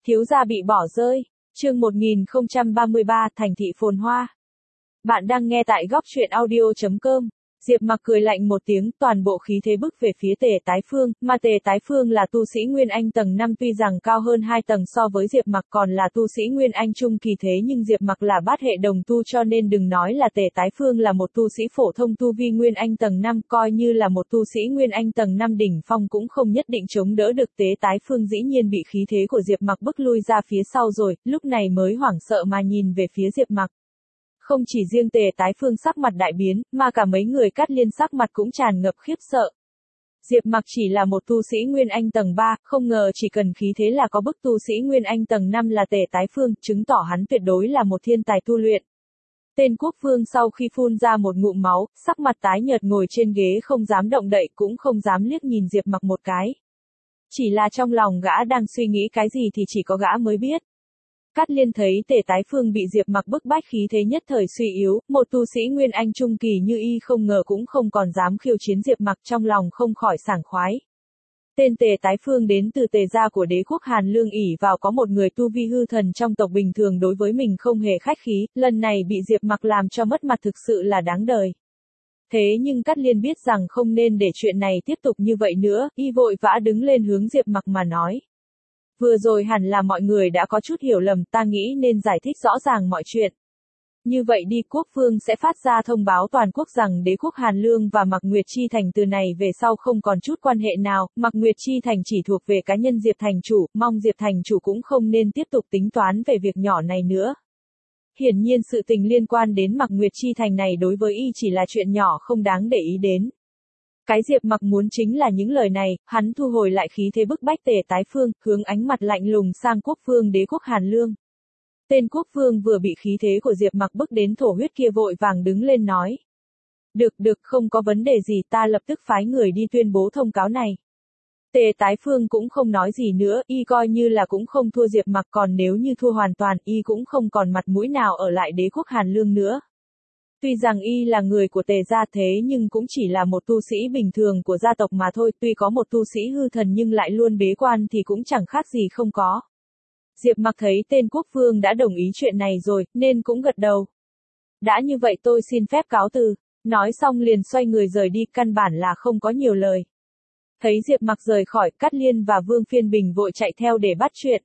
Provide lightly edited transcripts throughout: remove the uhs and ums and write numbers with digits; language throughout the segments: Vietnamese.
Thiếu gia bị bỏ rơi. Chương 1033, thành thị phồn hoa. Bạn đang nghe tại góc truyện audio.com. Diệp Mặc cười lạnh một tiếng, toàn bộ khí thế bức về phía Tề Tái Phương, mà Tề Tái Phương là tu sĩ Nguyên Anh tầng 5 tuy rằng cao hơn 2 tầng so với Diệp Mặc còn là tu sĩ Nguyên Anh trung kỳ thế nhưng Diệp Mặc là bát hệ đồng tu cho nên đừng nói là Tề Tái Phương là một tu sĩ phổ thông tu vi Nguyên Anh tầng 5 coi như là một tu sĩ Nguyên Anh tầng 5 đỉnh phong cũng không nhất định chống đỡ được. Tề Tái Phương dĩ nhiên bị khí thế của Diệp Mặc bức lui ra phía sau rồi, lúc này mới hoảng sợ mà nhìn về phía Diệp Mặc. Không chỉ riêng Tề Tái Phương sắc mặt đại biến, mà cả mấy người Cát Liên sắc mặt cũng tràn ngập khiếp sợ. Diệp Mặc chỉ là một tu sĩ Nguyên Anh tầng 3, không ngờ chỉ cần khí thế là có bức tu sĩ Nguyên Anh tầng 5 là Tề Tái Phương, chứng tỏ hắn tuyệt đối là một thiên tài tu luyện. Tên quốc vương sau khi phun ra một ngụm máu, sắc mặt tái nhợt ngồi trên ghế không dám động đậy cũng không dám liếc nhìn Diệp Mặc một cái. Chỉ là trong lòng gã đang suy nghĩ cái gì thì chỉ có gã mới biết. Cát Liên thấy Tề Tái Phương bị Diệp Mặc bức bách khí thế nhất thời suy yếu, một tu sĩ Nguyên Anh trung kỳ như y không ngờ cũng không còn dám khiêu chiến Diệp Mặc trong lòng không khỏi sảng khoái. Tên Tề Tái Phương đến từ Tề gia của đế quốc Hàn Lương ỷ vào có một người tu vi hư thần trong tộc bình thường đối với mình không hề khách khí, lần này bị Diệp Mặc làm cho mất mặt thực sự là đáng đời. Thế nhưng Cát Liên biết rằng không nên để chuyện này tiếp tục như vậy nữa, y vội vã đứng lên hướng Diệp Mặc mà nói. Vừa rồi hẳn là mọi người đã có chút hiểu lầm, ta nghĩ nên giải thích rõ ràng mọi chuyện. Như vậy đi, quốc vương sẽ phát ra thông báo toàn quốc rằng đế quốc Hàn Lương và Mạc Nguyệt Chi Thành từ này về sau không còn chút quan hệ nào, Mạc Nguyệt Chi Thành chỉ thuộc về cá nhân Diệp Thành Chủ, mong Diệp Thành Chủ cũng không nên tiếp tục tính toán về việc nhỏ này nữa. Hiển nhiên sự tình liên quan đến Mạc Nguyệt Chi Thành này đối với y chỉ là chuyện nhỏ không đáng để ý đến. Cái Diệp Mặc muốn chính là những lời này, hắn thu hồi lại khí thế bức bách Tề Tái Phương, hướng ánh mặt lạnh lùng sang quốc vương đế quốc Hàn Lương. Tên quốc vương vừa bị khí thế của Diệp Mặc bức đến thổ huyết kia vội vàng đứng lên nói. Được, không có vấn đề gì, ta lập tức phái người đi tuyên bố thông cáo này. Tề Tái Phương cũng không nói gì nữa, y coi như là cũng không thua Diệp Mặc, còn nếu như thua hoàn toàn y cũng không còn mặt mũi nào ở lại đế quốc Hàn Lương nữa. Tuy rằng y là người của Tề gia thế nhưng cũng chỉ là một tu sĩ bình thường của gia tộc mà thôi, tuy có một tu sĩ hư thần nhưng lại luôn bế quan thì cũng chẳng khác gì không có. Diệp Mặc thấy tên quốc vương đã đồng ý chuyện này rồi, nên cũng gật đầu. Đã như vậy tôi xin phép cáo từ, nói xong liền xoay người rời đi, căn bản là không có nhiều lời. Thấy Diệp Mặc rời khỏi, Cát Liên và Vương Phiên Bình vội chạy theo để bắt chuyện.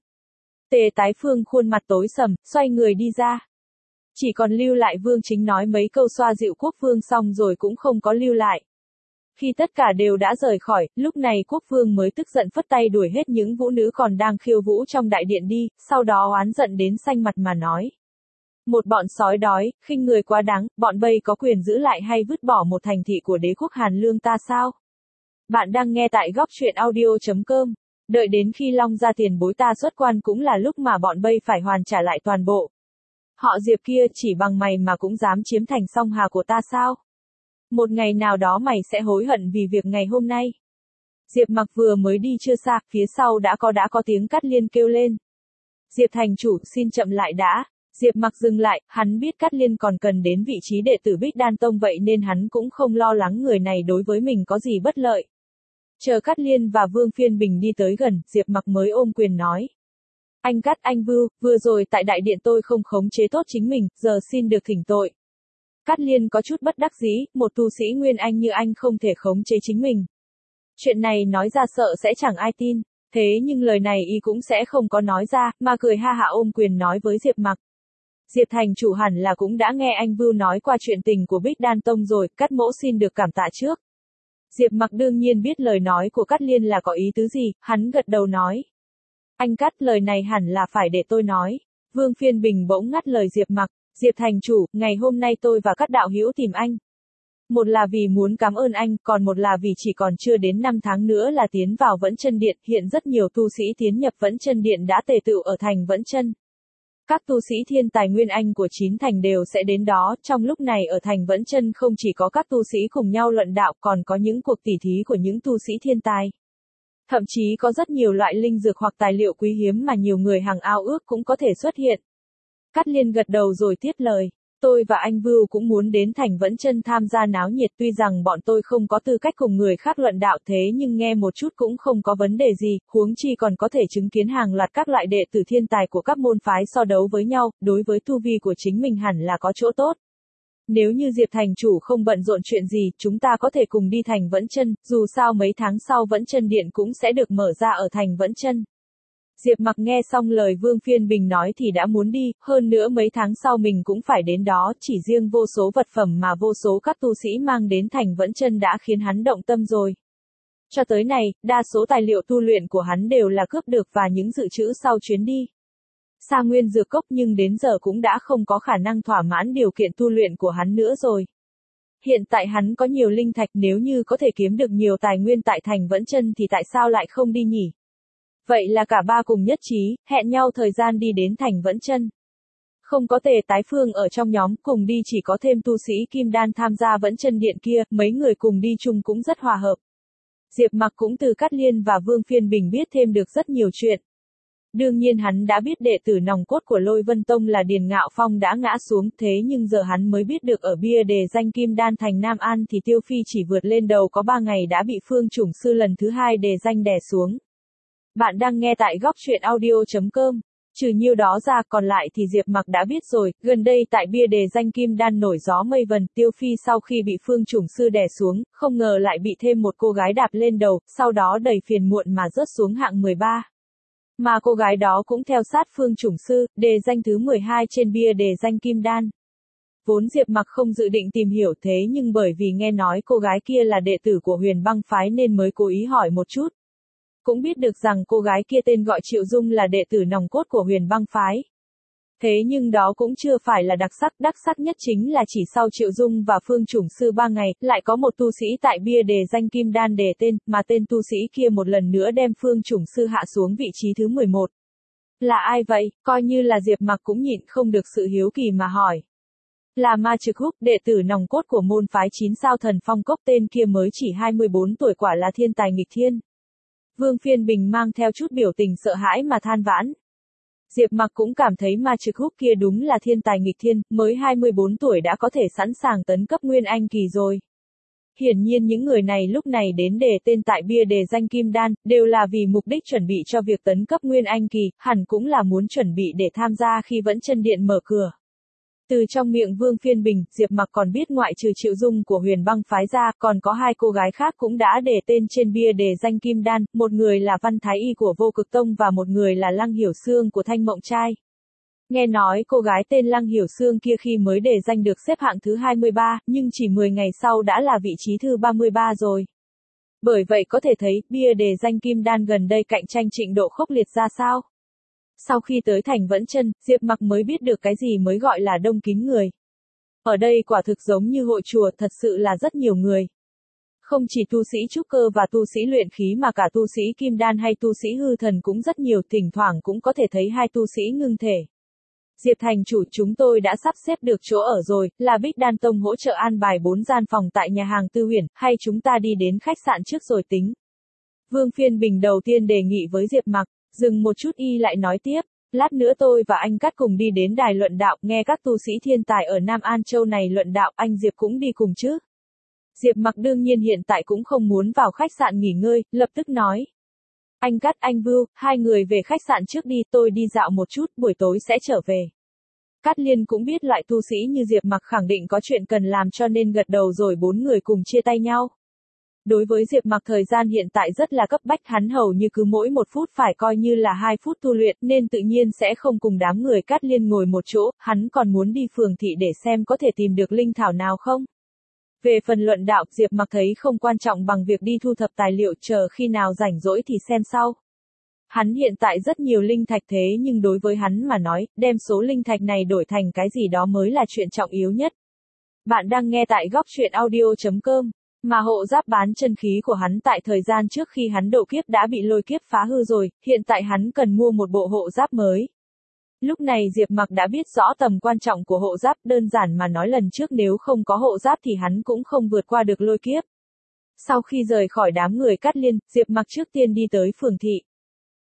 Tề Tái Phương khuôn mặt tối sầm, xoay người đi ra. Chỉ còn lưu lại Vương Chính nói mấy câu xoa dịu quốc vương xong rồi cũng không có lưu lại. Khi tất cả đều đã rời khỏi, lúc này quốc vương mới tức giận phất tay đuổi hết những vũ nữ còn đang khiêu vũ trong đại điện đi, sau đó oán giận đến xanh mặt mà nói. Một bọn sói đói, khinh người quá đáng, bọn bây có quyền giữ lại hay vứt bỏ một thành thị của đế quốc Hàn Lương ta sao? Bạn đang nghe tại góc truyện audio.com. Đợi đến khi Long gia tiền bối ta xuất quan cũng là lúc mà bọn bây phải hoàn trả lại toàn bộ. Họ Diệp kia chỉ bằng mày mà cũng dám chiếm thành song hà của ta sao? Một ngày nào đó mày sẽ hối hận vì việc ngày hôm nay. Diệp Mặc vừa mới đi chưa xa, phía sau đã có tiếng Cát Liên kêu lên. Diệp Thành Chủ, xin chậm lại đã. Diệp Mặc dừng lại, hắn biết Cát Liên còn cần đến vị trí đệ tử Bích Đan Tông vậy nên hắn cũng không lo lắng người này đối với mình có gì bất lợi. Chờ Cát Liên và Vương Phiên Bình đi tới gần, Diệp Mặc mới ôm quyền nói. Anh Cát, anh Vưu, vừa rồi tại đại điện tôi không khống chế tốt chính mình, giờ xin được thỉnh tội. Cát Liên có chút bất đắc dĩ, một tu sĩ Nguyên Anh như anh không thể khống chế chính mình. Chuyện này nói ra sợ sẽ chẳng ai tin, thế nhưng lời này y cũng sẽ không có nói ra, mà cười ha hả ôm quyền nói với Diệp Mặc. Diệp Thành Chủ hẳn là cũng đã nghe anh Vưu nói qua chuyện tình của Bích Đan Tông rồi, Cát mỗ xin được cảm tạ trước. Diệp Mặc đương nhiên biết lời nói của Cát Liên là có ý tứ gì, hắn gật đầu nói. Anh Cát, lời này hẳn là phải để tôi nói. Vương Phiên Bình bỗng ngắt lời Diệp Mặc. Diệp Thành Chủ, ngày hôm nay tôi và các đạo hữu tìm anh. Một là vì muốn cảm ơn anh, còn một là vì chỉ còn chưa đến 5 tháng nữa là tiến vào Vẫn Chân Điện, hiện rất nhiều tu sĩ tiến nhập Vẫn Chân Điện đã tề tựu ở thành Vẫn Chân. Các tu sĩ thiên tài Nguyên Anh của 9 thành đều sẽ đến đó, trong lúc này ở thành Vẫn Chân không chỉ có các tu sĩ cùng nhau luận đạo còn có những cuộc tỉ thí của những tu sĩ thiên tài. Thậm chí có rất nhiều loại linh dược hoặc tài liệu quý hiếm mà nhiều người hàng ao ước cũng có thể xuất hiện. Cát Liên gật đầu rồi tiếp lời. Tôi và anh Vưu cũng muốn đến Thành Vẫn Chân tham gia náo nhiệt, tuy rằng bọn tôi không có tư cách cùng người khác luận đạo, thế nhưng nghe một chút cũng không có vấn đề gì, huống chi còn có thể chứng kiến hàng loạt các loại đệ tử thiên tài của các môn phái so đấu với nhau, đối với tu vi của chính mình hẳn là có chỗ tốt. Nếu như Diệp thành chủ không bận rộn chuyện gì, chúng ta có thể cùng đi Thành Vẫn Chân, dù sao mấy tháng sau Vẫn Chân Điện cũng sẽ được mở ra ở Thành Vẫn Chân. Diệp Mặc nghe xong lời Vương Phiên Bình nói thì đã muốn đi, hơn nữa mấy tháng sau mình cũng phải đến đó, chỉ riêng vô số vật phẩm mà vô số các tu sĩ mang đến Thành Vẫn Chân đã khiến hắn động tâm rồi. Cho tới này, đa số tài liệu tu luyện của hắn đều là cướp được và những dự trữ sau chuyến đi. Sa Nguyên Dược Cốc nhưng đến giờ cũng đã không có khả năng thỏa mãn điều kiện tu luyện của hắn nữa rồi. Hiện tại hắn có nhiều linh thạch, nếu như có thể kiếm được nhiều tài nguyên tại Thành Vẫn Chân thì tại sao lại không đi nhỉ? Vậy là cả ba cùng nhất trí, hẹn nhau thời gian đi đến Thành Vẫn Chân. Không có Tề Tái Phương ở trong nhóm, cùng đi chỉ có thêm tu sĩ Kim Đan tham gia Vẫn Chân Điện kia, mấy người cùng đi chung cũng rất hòa hợp. Diệp Mặc cũng từ Cát Liên và Vương Phiên Bình biết thêm được rất nhiều chuyện. Đương nhiên hắn đã biết đệ tử nòng cốt của Lôi Vân Tông là Điền Ngạo Phong đã ngã xuống, thế nhưng giờ hắn mới biết được ở bia đề danh Kim Đan thành Nam An thì Tiêu Phi chỉ vượt lên đầu có 3 ngày đã bị Phương Chủng Sư lần thứ 2 đề danh đè xuống. Bạn đang nghe tại góc truyện audio.com. Trừ nhiêu đó ra còn lại thì Diệp Mặc đã biết rồi, gần đây tại bia đề danh Kim Đan nổi gió mây vần, Tiêu Phi sau khi bị Phương Chủng Sư đè xuống, không ngờ lại bị thêm một cô gái đạp lên đầu, sau đó đầy phiền muộn mà rớt xuống hạng 13. Mà cô gái đó cũng theo sát Phương Chủng Sư, đề danh thứ 12 trên bia đề danh Kim Đan. Vốn Diệp Mặc không dự định tìm hiểu, thế nhưng bởi vì nghe nói cô gái kia là đệ tử của Huyền Băng phái nên mới cố ý hỏi một chút. Cũng biết được rằng cô gái kia tên gọi Triệu Dung là đệ tử nòng cốt của Huyền Băng phái. Thế nhưng đó cũng chưa phải là đắc sắc nhất chính là chỉ sau Triệu Dung và Phương Chủng Sư 3 ngày, lại có một tu sĩ tại bia đề danh Kim Đan đề tên, mà tên tu sĩ kia một lần nữa đem Phương Chủng Sư hạ xuống vị trí thứ 11. Là ai vậy? Coi như là Diệp Mặc cũng nhịn không được sự hiếu kỳ mà hỏi. Là Ma Trực Húc, đệ tử nòng cốt của môn phái 9 sao Thần Phong Cốc, tên kia mới chỉ 24 tuổi, quả là thiên tài nghịch thiên. Vương Phiên Bình mang theo chút biểu tình sợ hãi mà than vãn. Diệp Mặc cũng cảm thấy Ma Trực Húc kia đúng là thiên tài nghịch thiên, mới 24 tuổi đã có thể sẵn sàng tấn cấp Nguyên Anh kỳ rồi. Hiển nhiên những người này lúc này đến đề tên tại bia đề danh Kim Đan, đều là vì mục đích chuẩn bị cho việc tấn cấp Nguyên Anh kỳ, hẳn cũng là muốn chuẩn bị để tham gia khi Vẫn Chân Điện mở cửa. Từ trong miệng Vương Phiên Bình, Diệp Mặc còn biết ngoại trừ Triệu Dung của Huyền Băng phái ra, còn có 2 cô gái khác cũng đã đề tên trên bia đề danh Kim Đan, một người là Văn Thái Y của Vô Cực Tông và một người là Lăng Hiểu Sương của Thanh Mộng Trai. Nghe nói cô gái tên Lăng Hiểu Sương kia khi mới đề danh được xếp hạng thứ 23, nhưng chỉ 10 ngày sau đã là vị trí thứ 33 rồi. Bởi vậy có thể thấy, bia đề danh Kim Đan gần đây cạnh tranh trình độ khốc liệt ra sao. Sau khi tới Thành Vẫn Chân, Diệp Mặc mới biết được cái gì mới gọi là đông kín người. Ở đây quả thực giống như hội chùa, thật sự là rất nhiều người. Không chỉ tu sĩ trúc cơ và tu sĩ luyện khí mà cả tu sĩ kim đan hay tu sĩ hư thần cũng rất nhiều, thỉnh thoảng cũng có thể thấy 2 tu sĩ ngưng thể. Diệp thành chủ, chúng tôi đã sắp xếp được chỗ ở rồi, là Bích Đan Tông hỗ trợ an bài 4 gian phòng tại nhà hàng Tư Huyền, hay chúng ta đi đến khách sạn trước rồi tính. Vương Phiên Bình đầu tiên đề nghị với Diệp Mặc. Dừng một chút y lại nói tiếp, lát nữa tôi và anh Cát cùng đi đến đài luận đạo, nghe các tu sĩ thiên tài ở Nam An Châu này luận đạo, anh Diệp cũng đi cùng chứ. Diệp Mặc đương nhiên hiện tại cũng không muốn vào khách sạn nghỉ ngơi, lập tức nói. Anh Cát, anh Vưu, 2 người về khách sạn trước đi, tôi đi dạo một chút, buổi tối sẽ trở về. Cát Liên cũng biết loại tu sĩ như Diệp Mặc khẳng định có chuyện cần làm cho nên gật đầu rồi 4 người cùng chia tay nhau. Đối với Diệp Mặc thời gian hiện tại rất là cấp bách, hắn hầu như cứ mỗi 1 phút phải coi như là 2 phút tu luyện, nên tự nhiên sẽ không cùng đám người Cát Liên ngồi một chỗ, hắn còn muốn đi phường thị để xem có thể tìm được linh thảo nào không. Về phần luận đạo, Diệp Mặc thấy không quan trọng bằng việc đi thu thập tài liệu, chờ khi nào rảnh rỗi thì xem sau. Hắn hiện tại rất nhiều linh thạch, thế nhưng đối với hắn mà nói, đem số linh thạch này đổi thành cái gì đó mới là chuyện trọng yếu nhất. Bạn đang nghe tại góc truyện audio.com. Mà hộ giáp bán chân khí của hắn tại thời gian trước khi hắn độ kiếp đã bị lôi kiếp phá hư rồi, hiện tại hắn cần mua một bộ hộ giáp mới. Lúc này Diệp Mặc đã biết rõ tầm quan trọng của hộ giáp, đơn giản mà nói lần trước nếu không có hộ giáp thì hắn cũng không vượt qua được lôi kiếp. Sau khi rời khỏi đám người Cát Liên, Diệp Mặc trước tiên đi tới phường thị.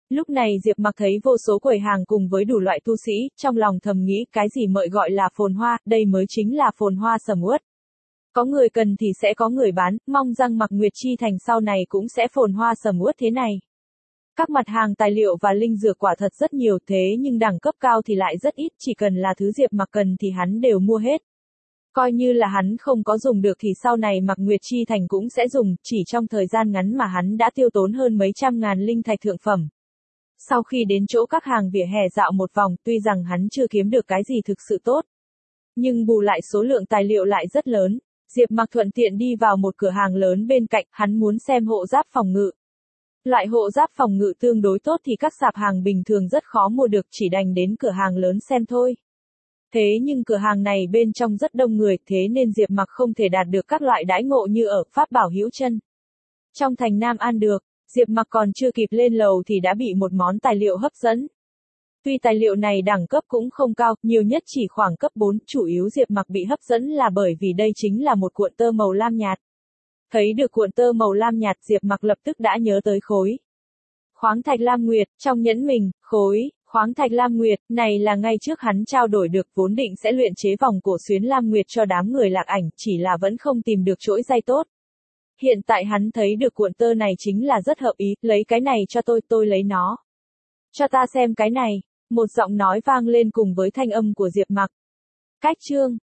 Lúc này Diệp Mặc thấy vô số quầy hàng cùng với đủ loại tu sĩ, trong lòng thầm nghĩ cái gì mợi gọi là phồn hoa, đây mới chính là phồn hoa sầm uất. Có người cần thì sẽ có người bán, mong rằng Mạc Nguyệt Chi Thành sau này cũng sẽ phồn hoa sầm uất thế này. Các mặt hàng tài liệu và linh dược quả thật rất nhiều thế nhưng đẳng cấp cao thì lại rất ít, chỉ cần là thứ Diệp Mặc cần thì hắn đều mua hết. Coi như là hắn không có dùng được thì sau này Mạc Nguyệt Chi Thành cũng sẽ dùng, chỉ trong thời gian ngắn mà hắn đã tiêu tốn hơn mấy trăm ngàn linh thạch thượng phẩm. Sau khi đến chỗ các hàng vỉa hè dạo một vòng, tuy rằng hắn chưa kiếm được cái gì thực sự tốt, nhưng bù lại số lượng tài liệu lại rất lớn. Diệp Mặc thuận tiện đi vào một cửa hàng lớn bên cạnh, hắn muốn xem hộ giáp phòng ngự. Loại hộ giáp phòng ngự tương đối tốt thì các sạp hàng bình thường rất khó mua được, chỉ đành đến cửa hàng lớn xem thôi. Thế nhưng cửa hàng này bên trong rất đông người, thế nên Diệp Mặc không thể đạt được các loại đãi ngộ như ở Pháp Bảo Hữu Chân. Trong thành Nam An được, Diệp Mặc còn chưa kịp lên lầu thì đã bị một món tài liệu hấp dẫn. Tuy tài liệu này đẳng cấp cũng không cao, nhiều nhất chỉ khoảng cấp 4, chủ yếu Diệp Mặc bị hấp dẫn là bởi vì đây chính là một cuộn tơ màu lam nhạt. Thấy được cuộn tơ màu lam nhạt, Diệp Mặc lập tức đã nhớ tới khối khoáng thạch lam nguyệt trong nhẫn mình, khối khoáng thạch lam nguyệt này là ngay trước hắn trao đổi được, vốn định sẽ luyện chế vòng cổ xuyến lam nguyệt cho đám người Lạc Ảnh, chỉ là vẫn không tìm được chuỗi dây tốt. Hiện tại hắn thấy được cuộn tơ này chính là rất hợp ý, lấy cái này cho tôi lấy nó. Cho ta xem cái này, một giọng nói vang lên cùng với thanh âm của Diệp Mặc. Cách chương